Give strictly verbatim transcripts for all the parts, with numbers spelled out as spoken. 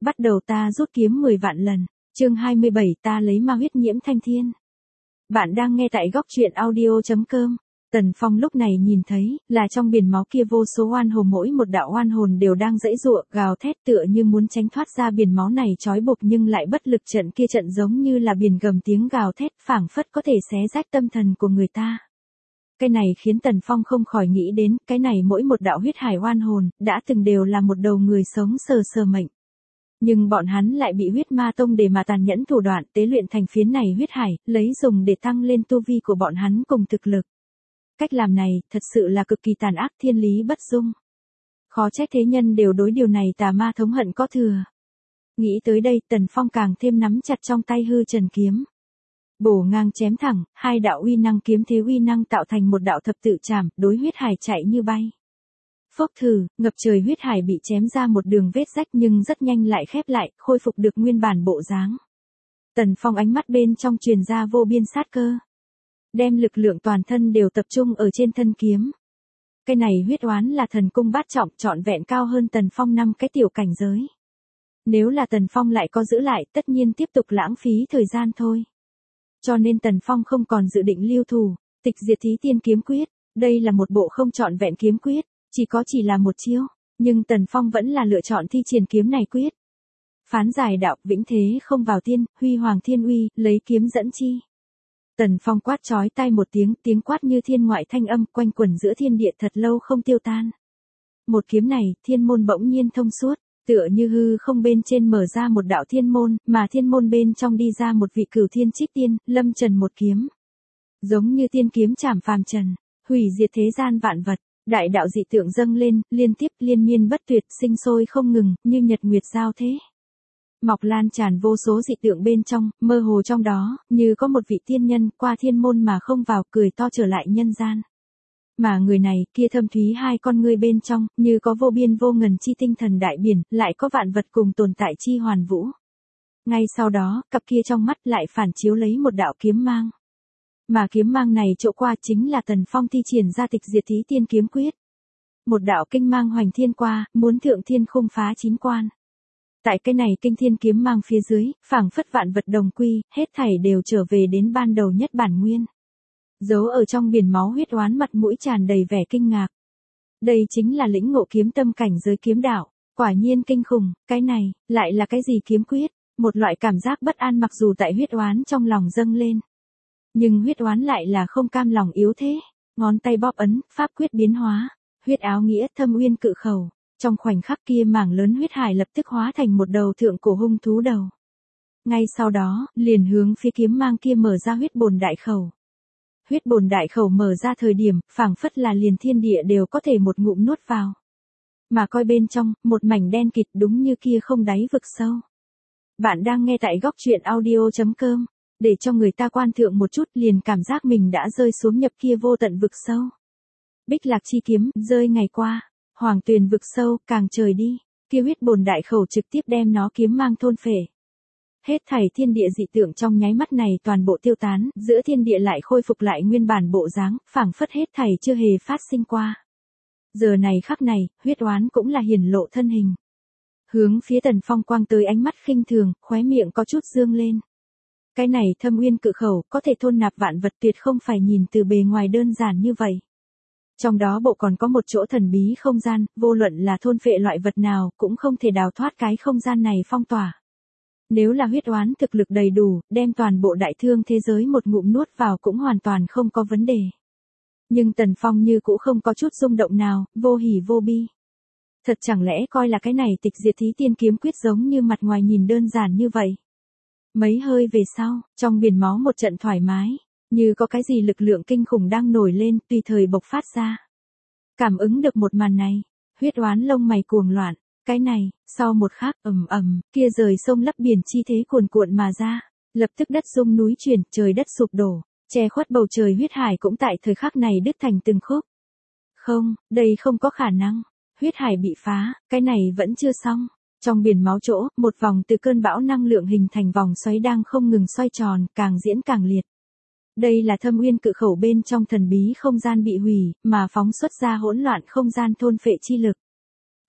bắt đầu ta rút kiếm mười vạn lần. Chương hai mươi bảy ta lấy ma huyết nhiễm thanh thiên. Bạn đang nghe tại góc truyện audio.com. Tần Phong lúc này nhìn thấy, là trong biển máu kia vô số oan hồn, mỗi một đạo oan hồn đều đang giãy giụa, gào thét tựa như muốn tránh thoát ra biển máu này trói buộc, nhưng lại bất lực. Trận kia trận giống như là biển gầm, tiếng gào thét phảng phất có thể xé rách tâm thần của người ta. Cái này khiến Tần Phong không khỏi nghĩ đến, cái này mỗi một đạo huyết hải oan hồn, đã từng đều là một đầu người sống sờ sờ mệnh. Nhưng bọn hắn lại bị huyết ma tông để mà tàn nhẫn thủ đoạn tế luyện thành phiến này huyết hải, lấy dùng để tăng lên tu vi của bọn hắn cùng thực lực. Cách làm này, thật sự là cực kỳ tàn ác, thiên lý bất dung. Khó trách thế nhân đều đối điều này tà ma thống hận có thừa. Nghĩ tới đây, Tần Phong càng thêm nắm chặt trong tay hư trần kiếm. Bổ ngang chém thẳng, hai đạo uy năng kiếm thế uy năng tạo thành một đạo thập tự trảm, đối huyết hải chạy như bay. Phốc thử, ngập trời huyết hải bị chém ra một đường vết rách, nhưng rất nhanh lại khép lại, khôi phục được nguyên bản bộ dáng. Tần Phong ánh mắt bên trong truyền ra vô biên sát cơ. Đem lực lượng toàn thân đều tập trung ở trên thân kiếm. Cái này huyết oán là thần cung bát trọng, trọn vẹn cao hơn Tần Phong năm cái tiểu cảnh giới. Nếu là Tần Phong lại có giữ lại, tất nhiên tiếp tục lãng phí thời gian thôi. Cho nên Tần Phong không còn dự định lưu thủ, tịch diệt thí tiên kiếm quyết. Đây là một bộ không trọn vẹn kiếm quyết, chỉ có chỉ là một chiêu, nhưng Tần Phong vẫn là lựa chọn thi triển kiếm này quyết. Phán giải đạo, vĩnh thế không vào tiên, huy hoàng thiên uy, lấy kiếm dẫn chi. Tần Phong quát chói tai một tiếng, tiếng quát như thiên ngoại thanh âm quanh quẩn giữa thiên địa thật lâu không tiêu tan. Một kiếm này, thiên môn bỗng nhiên thông suốt, tựa như hư không bên trên mở ra một đạo thiên môn, mà thiên môn bên trong đi ra một vị cửu thiên trích tiên, lâm trần một kiếm. Giống như tiên kiếm chảm phàm trần, hủy diệt thế gian vạn vật, đại đạo dị tượng dâng lên, liên tiếp liên miên bất tuyệt, sinh sôi không ngừng, như nhật nguyệt giao thế. Mọc lan tràn vô số dị tượng bên trong, mơ hồ trong đó, như có một vị tiên nhân qua thiên môn mà không vào, cười to trở lại nhân gian. Mà người này, kia thâm thúy hai con ngươi bên trong, như có vô biên vô ngần chi tinh thần đại biển, lại có vạn vật cùng tồn tại chi hoàn vũ. Ngay sau đó, cặp kia trong mắt lại phản chiếu lấy một đạo kiếm mang. Mà kiếm mang này chỗ qua chính là Tần Phong thi triển ra tịch diệt thí tiên kiếm quyết. Một đạo kinh mang hoành thiên qua, muốn thượng thiên khung phá chín quan. Tại cái này kinh thiên kiếm mang phía dưới, phảng phất vạn vật đồng quy, hết thảy đều trở về đến ban đầu nhất bản nguyên. Giấu ở trong biển máu huyết oán mặt mũi tràn đầy vẻ kinh ngạc. Đây chính là lĩnh ngộ kiếm tâm cảnh giới kiếm đạo, quả nhiên kinh khủng, cái này, lại là cái gì kiếm quyết, một loại cảm giác bất an mặc dù tại huyết oán trong lòng dâng lên. Nhưng huyết oán lại là không cam lòng yếu thế, ngón tay bóp ấn, pháp quyết biến hóa, huyết áo nghĩa thâm uyên cự khẩu. Trong khoảnh khắc kia mảng lớn huyết hải lập tức hóa thành một đầu thượng cổ hung thú đầu. Ngay sau đó, liền hướng phía kiếm mang kia mở ra huyết bồn đại khẩu. Huyết bồn đại khẩu mở ra thời điểm, phảng phất là liền thiên địa đều có thể một ngụm nuốt vào. Mà coi bên trong, một mảnh đen kịt đúng như kia không đáy vực sâu. Bạn đang nghe tại góc truyện audio.com, để cho người ta quan thượng một chút liền cảm giác mình đã rơi xuống nhập kia vô tận vực sâu. Bích lạc chi kiếm, rơi ngày qua. Hoàng tuyền vực sâu, càng trời đi, kia huyết bồn đại khẩu trực tiếp đem nó kiếm mang thôn phệ. Hết thảy thiên địa dị tượng trong nháy mắt này toàn bộ tiêu tán, giữa thiên địa lại khôi phục lại nguyên bản bộ dáng, phảng phất hết thảy chưa hề phát sinh qua. Giờ này khắc này, huyết oán cũng là hiển lộ thân hình. Hướng phía Tần Phong quang tới ánh mắt khinh thường, khóe miệng có chút dương lên. Cái này thâm uyên cự khẩu, có thể thôn nạp vạn vật, tuyệt không phải nhìn từ bề ngoài đơn giản như vậy. Trong đó bộ còn có một chỗ thần bí không gian, vô luận là thôn phệ loại vật nào, cũng không thể đào thoát cái không gian này phong tỏa. Nếu là huyết oán thực lực đầy đủ, đem toàn bộ đại thương thế giới một ngụm nuốt vào cũng hoàn toàn không có vấn đề. Nhưng Tần Phong như cũ không có chút rung động nào, vô hỉ vô bi. Thật chẳng lẽ coi là cái này tịch diệt thí tiên kiếm quyết giống như mặt ngoài nhìn đơn giản như vậy. Mấy hơi về sau, trong biển máu một trận thoải mái. Như có cái gì lực lượng kinh khủng đang nổi lên, tùy thời bộc phát ra. Cảm ứng được một màn này, huyết oán lông mày cuồng loạn, cái này, sau một khắc, ầm ầm, kia rời sông lấp biển chi thế cuồn cuộn mà ra, lập tức đất rung núi chuyển, trời đất sụp đổ, che khuất bầu trời huyết hải cũng tại thời khắc này đứt thành từng khúc. Không, đây không có khả năng, huyết hải bị phá, cái này vẫn chưa xong. Trong biển máu chỗ, một vòng từ cơn bão năng lượng hình thành vòng xoáy đang không ngừng xoay tròn, càng diễn càng liệt. Đây là thâm uyên cự khẩu bên trong thần bí không gian bị hủy, mà phóng xuất ra hỗn loạn không gian thôn phệ chi lực.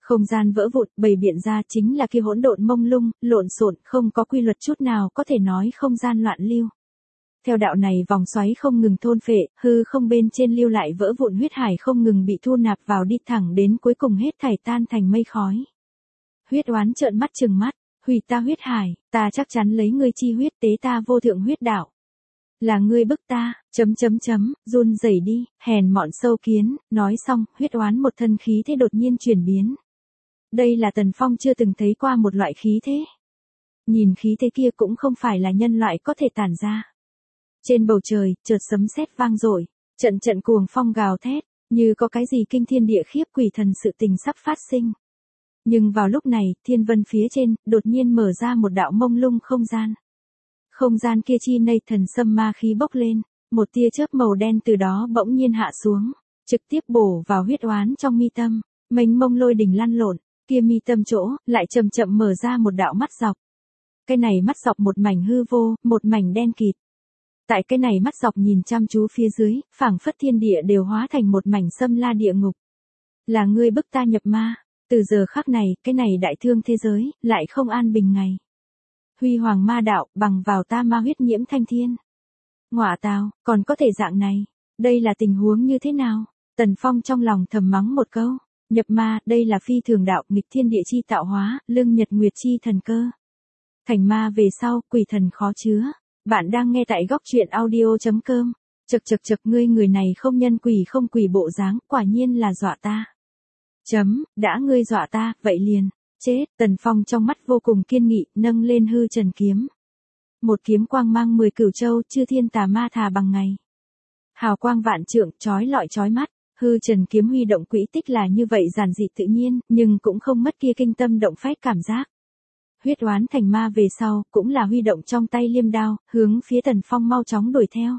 Không gian vỡ vụn, bày biện ra chính là kia hỗn độn mông lung, lộn xộn, không có quy luật chút nào có thể nói không gian loạn lưu. Theo đạo này vòng xoáy không ngừng thôn phệ, hư không bên trên lưu lại vỡ vụn huyết hải không ngừng bị thu nạp vào đi thẳng đến cuối cùng hết thảy tan thành mây khói. Huyết oán trợn mắt trừng mắt, hủy ta huyết hải, ta chắc chắn lấy ngươi chi huyết tế ta vô thượng huyết đạo. Là ngươi bức ta, chấm chấm chấm, run rẩy đi, hèn mọn sâu kiến, nói xong, huyết oán một thân khí thế đột nhiên chuyển biến. Đây là Tần Phong chưa từng thấy qua một loại khí thế. Nhìn khí thế kia cũng không phải là nhân loại có thể tản ra. Trên bầu trời, chợt sấm sét vang dội, trận trận cuồng phong gào thét, như có cái gì kinh thiên địa khiếp quỷ thần sự tình sắp phát sinh. Nhưng vào lúc này, thiên vân phía trên, đột nhiên mở ra một đạo mông lung không gian. Không gian kia chi nây thần sâm ma khí bốc lên, một tia chớp màu đen từ đó bỗng nhiên hạ xuống, trực tiếp bổ vào huyết oán trong mi tâm, mênh mông lôi đỉnh lăn lộn, kia mi tâm chỗ, lại chậm chậm mở ra một đạo mắt dọc. Cái này mắt dọc một mảnh hư vô, một mảnh đen kịt. Tại cái này mắt dọc nhìn chăm chú phía dưới, phảng phất thiên địa đều hóa thành một mảnh xâm la địa ngục. Là ngươi bức ta nhập ma, từ giờ khắc này, cái này đại thương thế giới, lại không an bình ngày. Huy hoàng ma đạo, bằng vào ta ma huyết nhiễm thanh thiên. Ngọa tào, còn có thể dạng này, đây là tình huống như thế nào? Tần Phong trong lòng thầm mắng một câu, nhập ma, đây là phi thường đạo, nghịch thiên địa chi tạo hóa, lưng nhật nguyệt chi thần cơ. Thành ma về sau, quỷ thần khó chứa. Bạn đang nghe tại góc truyện audio chấm com. Chậc chậc chậc, ngươi người này không nhân quỷ không quỷ bộ dáng, quả nhiên là dọa ta. Chấm, đã ngươi dọa ta, vậy liền, chết. Tần Phong trong mắt vô cùng kiên nghị, nâng lên hư trần kiếm. Một kiếm quang mang mười cửu châu, chư thiên tà ma thà bằng ngày. Hào quang vạn trượng, chói lọi chói mắt, hư trần kiếm huy động quỹ tích là như vậy giản dị tự nhiên, nhưng cũng không mất kia kinh tâm động phách cảm giác. Huyết oán thành ma về sau, cũng là huy động trong tay liêm đao, hướng phía Tần Phong mau chóng đuổi theo.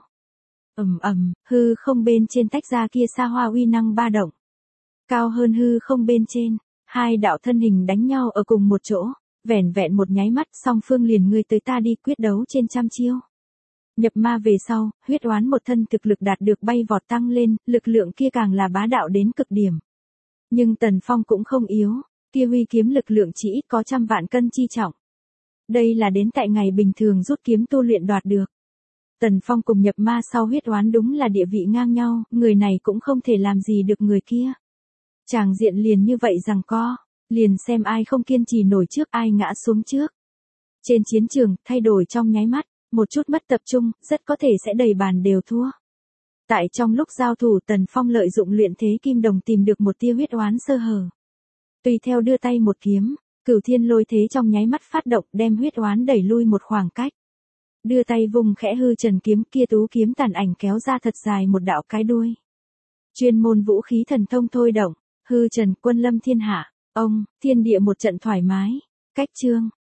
Ầm ầm, hư không bên trên tách ra kia xa hoa uy năng ba động. Cao hơn hư không bên trên, hai đạo thân hình đánh nhau ở cùng một chỗ, vẻn vẹn một nháy mắt song phương liền ngươi tới ta đi quyết đấu trên trăm chiêu. Nhập ma về sau, huyết oán một thân thực lực đạt được bay vọt tăng lên, lực lượng kia càng là bá đạo đến cực điểm. Nhưng Tần Phong cũng không yếu. Kia huy kiếm lực lượng chỉ ít có trăm vạn cân chi trọng. Đây là đến tại ngày bình thường rút kiếm tu luyện đoạt được. Tần Phong cùng nhập ma sau huyết oán đúng là địa vị ngang nhau, người này cũng không thể làm gì được người kia. Tràng diện liền như vậy rằng co, liền xem ai không kiên trì nổi trước ai ngã xuống trước. Trên chiến trường, thay đổi trong nháy mắt, một chút mất tập trung, rất có thể sẽ đầy bàn đều thua. Tại trong lúc giao thủ Tần Phong lợi dụng luyện thế kim đồng tìm được một tia huyết oán sơ hở. Tùy theo đưa tay một kiếm, cửu thiên lôi thế trong nháy mắt phát động đem huyết oán đẩy lui một khoảng cách. Đưa tay vùng khẽ hư trần kiếm kia tú kiếm tàn ảnh kéo ra thật dài một đạo cái đuôi. Chuyên môn vũ khí thần thông thôi động, hư trần quân lâm thiên hạ, ông, thiên địa một trận thoải mái. Cách chương,